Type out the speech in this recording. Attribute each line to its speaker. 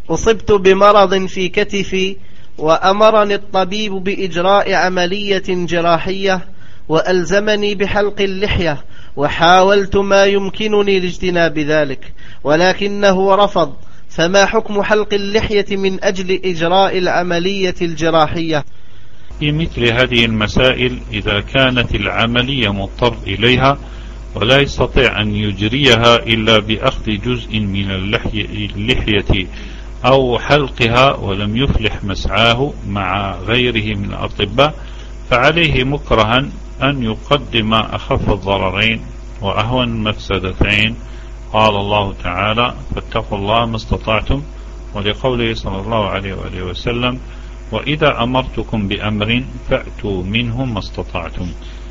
Speaker 1: أصبت بمرض في كتفي، وأمرني الطبيب بإجراء عملية جراحية، وألزمني بحلق اللحية، وحاولت ما يمكنني لاجتناب ذلك ولكنه رفض. فما حكم حلق اللحية من أجل إجراء العملية الجراحية؟
Speaker 2: في مثل هذه المسائل إذا كانت العملية مضطر إليها ولا يستطيع أن يجريها إلا بأخذ جزء من اللحية أو حلقها ولم يفلح مسعاه مع غيره من الأطباء، فعليه مكرها أن يقدم أخف الضررين وأهون المفسدتين. قال الله تعالى: فاتقوا الله ما استطعتم، ولقوله صلى الله عليه وآله وسلم: وإذا أمرتكم بأمر فأتوا منه ما استطعتم.